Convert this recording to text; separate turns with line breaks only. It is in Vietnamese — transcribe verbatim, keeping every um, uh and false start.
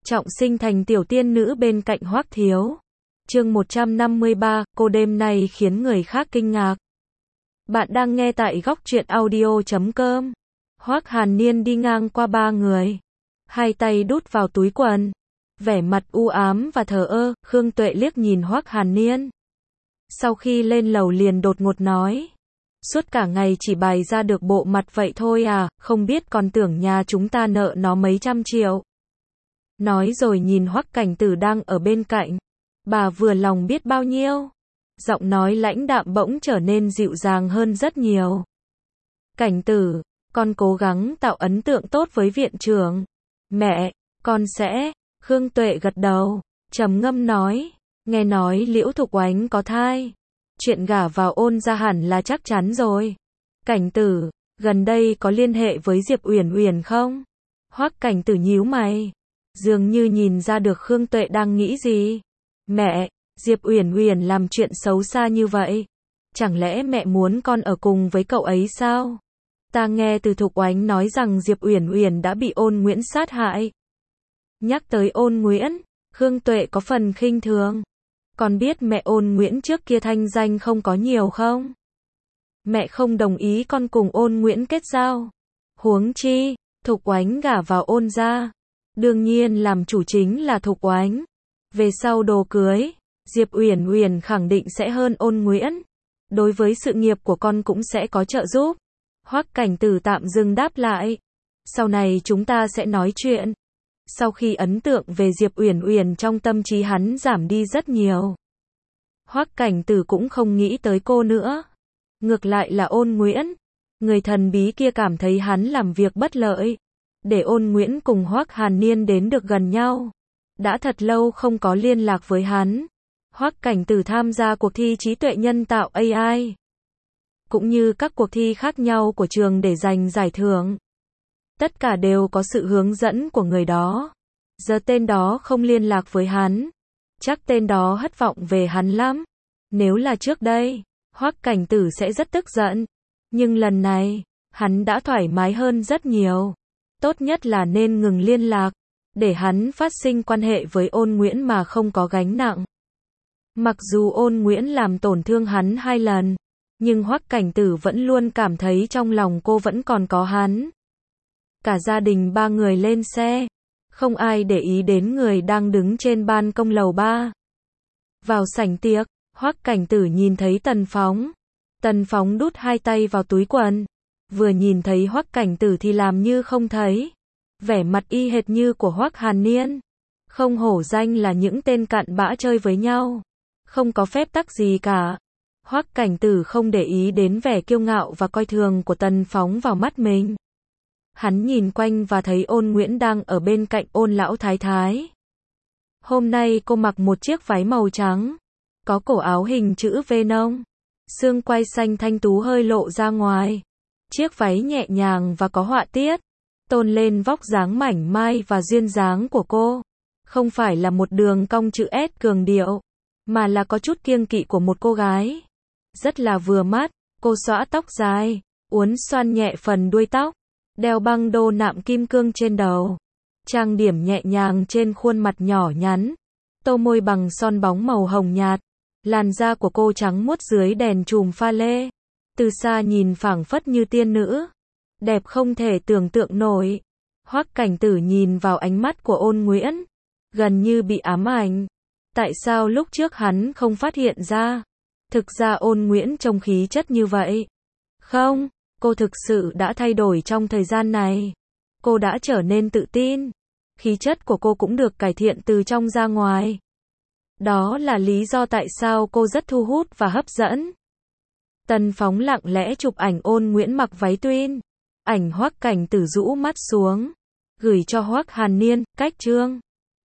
trọng sinh thành tiểu tiên nữ bên cạnh Hoắc Thiếu. Chương một trăm năm mươi ba, cô đêm nay khiến người khác kinh ngạc. Bạn đang nghe tại góc truyện audio chấm com. Hoắc Hàn Niên đi ngang qua ba người, hai tay đút vào túi quần, vẻ mặt u ám và thờ ơ. Khương Tuệ liếc nhìn Hoắc Hàn Niên, sau khi lên lầu liền đột ngột nói: suốt cả ngày chỉ bày ra được bộ mặt vậy thôi à, không biết còn tưởng nhà chúng ta nợ nó mấy trăm triệu. Nói rồi nhìn Hoắc Cảnh Tử đang ở bên cạnh, bà vừa lòng biết bao nhiêu. Giọng nói lãnh đạm bỗng trở nên dịu dàng hơn rất nhiều. Cảnh Tử, con cố gắng tạo ấn tượng tốt với viện trưởng. Mẹ, con sẽ. Khương Tuệ gật đầu, trầm ngâm nói: nghe nói Liễu Thục Oánh có thai, chuyện gả vào Ôn gia hẳn là chắc chắn rồi. Cảnh Tử, gần đây có liên hệ với Diệp Uyển Uyển không? Hoắc Cảnh Tử nhíu mày, dường như nhìn ra được Khương Tuệ đang nghĩ gì. Mẹ, Diệp Uyển Uyển làm chuyện xấu xa như vậy, chẳng lẽ mẹ muốn con ở cùng với cậu ấy sao? Ta nghe từ Thục Oánh nói rằng Diệp Uyển Uyển đã bị Ôn Nguyễn sát hại. Nhắc tới Ôn Nguyễn, Khương Tuệ có phần khinh thường. Con biết mẹ Ôn Nguyễn trước kia thanh danh không có nhiều không? Mẹ không đồng ý con cùng Ôn Nguyễn kết giao. Huống chi, Thục Oánh gả vào Ôn gia, đương nhiên làm chủ chính là Thục Oánh. Về sau đồ cưới, Diệp Uyển Uyển khẳng định sẽ hơn Ôn Nguyễn. Đối với sự nghiệp của con cũng sẽ có trợ giúp. Hoắc Cảnh Tử tạm dừng đáp lại: sau này chúng ta sẽ nói chuyện. Sau khi ấn tượng về Diệp Uyển Uyển trong tâm trí hắn giảm đi rất nhiều, Hoắc Cảnh Tử cũng không nghĩ tới cô nữa. Ngược lại là Ôn Nguyễn, người thần bí kia cảm thấy hắn làm việc bất lợi, để Ôn Nguyễn cùng Hoắc Hàn Niên đến được gần nhau. Đã thật lâu không có liên lạc với hắn. Hoắc Cảnh Tử tham gia cuộc thi trí tuệ nhân tạo a i, cũng như các cuộc thi khác nhau của trường để giành giải thưởng. Tất cả đều có sự hướng dẫn của người đó. Giờ tên đó không liên lạc với hắn, chắc tên đó hất vọng về hắn lắm. Nếu là trước đây, Hoắc Cảnh Tử sẽ rất tức giận. Nhưng lần này, hắn đã thoải mái hơn rất nhiều. Tốt nhất là nên ngừng liên lạc, để hắn phát sinh quan hệ với Ôn Nguyễn mà không có gánh nặng. Mặc dù Ôn Nguyễn làm tổn thương hắn hai lần, nhưng Hoắc Cảnh Tử vẫn luôn cảm thấy trong lòng cô vẫn còn có hắn. Cả gia đình ba người lên xe, không ai để ý đến người đang đứng trên ban công lầu ba. Vào sảnh tiệc, Hoắc Cảnh Tử nhìn thấy Tần Phóng. Tần Phóng đút hai tay vào túi quần, vừa nhìn thấy Hoắc Cảnh Tử thì làm như không thấy. Vẻ mặt y hệt như của Hoắc Hàn Niên. Không hổ danh là những tên cặn bã chơi với nhau, không có phép tắc gì cả. Hoắc Cảnh Tử không để ý đến vẻ kiêu ngạo và coi thường của Tần Phóng vào mắt mình. Hắn nhìn quanh và thấy Ôn Nguyễn đang ở bên cạnh Ôn lão thái thái. Hôm nay cô mặc một chiếc váy màu trắng, có cổ áo hình chữ V nông, xương quai xanh thanh tú hơi lộ ra ngoài. Chiếc váy nhẹ nhàng và có họa tiết, tôn lên vóc dáng mảnh mai và duyên dáng của cô. Không phải là một đường cong chữ S cường điệu, mà là có chút kiêng kỵ của một cô gái. Rất là vừa mắt. Cô xõa tóc dài, uốn xoăn nhẹ phần đuôi tóc, đeo băng đô nạm kim cương trên đầu, trang điểm nhẹ nhàng trên khuôn mặt nhỏ nhắn, tô môi bằng son bóng màu hồng nhạt. Làn da của cô trắng muốt dưới đèn chùm pha lê, từ xa nhìn phảng phất như tiên nữ, đẹp không thể tưởng tượng nổi. Hoắc Cảnh Tử nhìn vào ánh mắt của Ôn Nguyễn, gần như bị ám ảnh. Tại sao lúc trước hắn không phát hiện ra? Thực ra Ôn Nguyễn trông khí chất như vậy. Không, cô thực sự đã thay đổi trong thời gian này. Cô đã trở nên tự tin. Khí chất của cô cũng được cải thiện từ trong ra ngoài. Đó là lý do tại sao cô rất thu hút và hấp dẫn. Tần Phóng lặng lẽ chụp ảnh Ôn Nguyễn mặc váy twin. Ảnh Hoắc Cảnh Tử rũ mắt xuống, gửi cho Hoắc Hàn Niên, cách chương.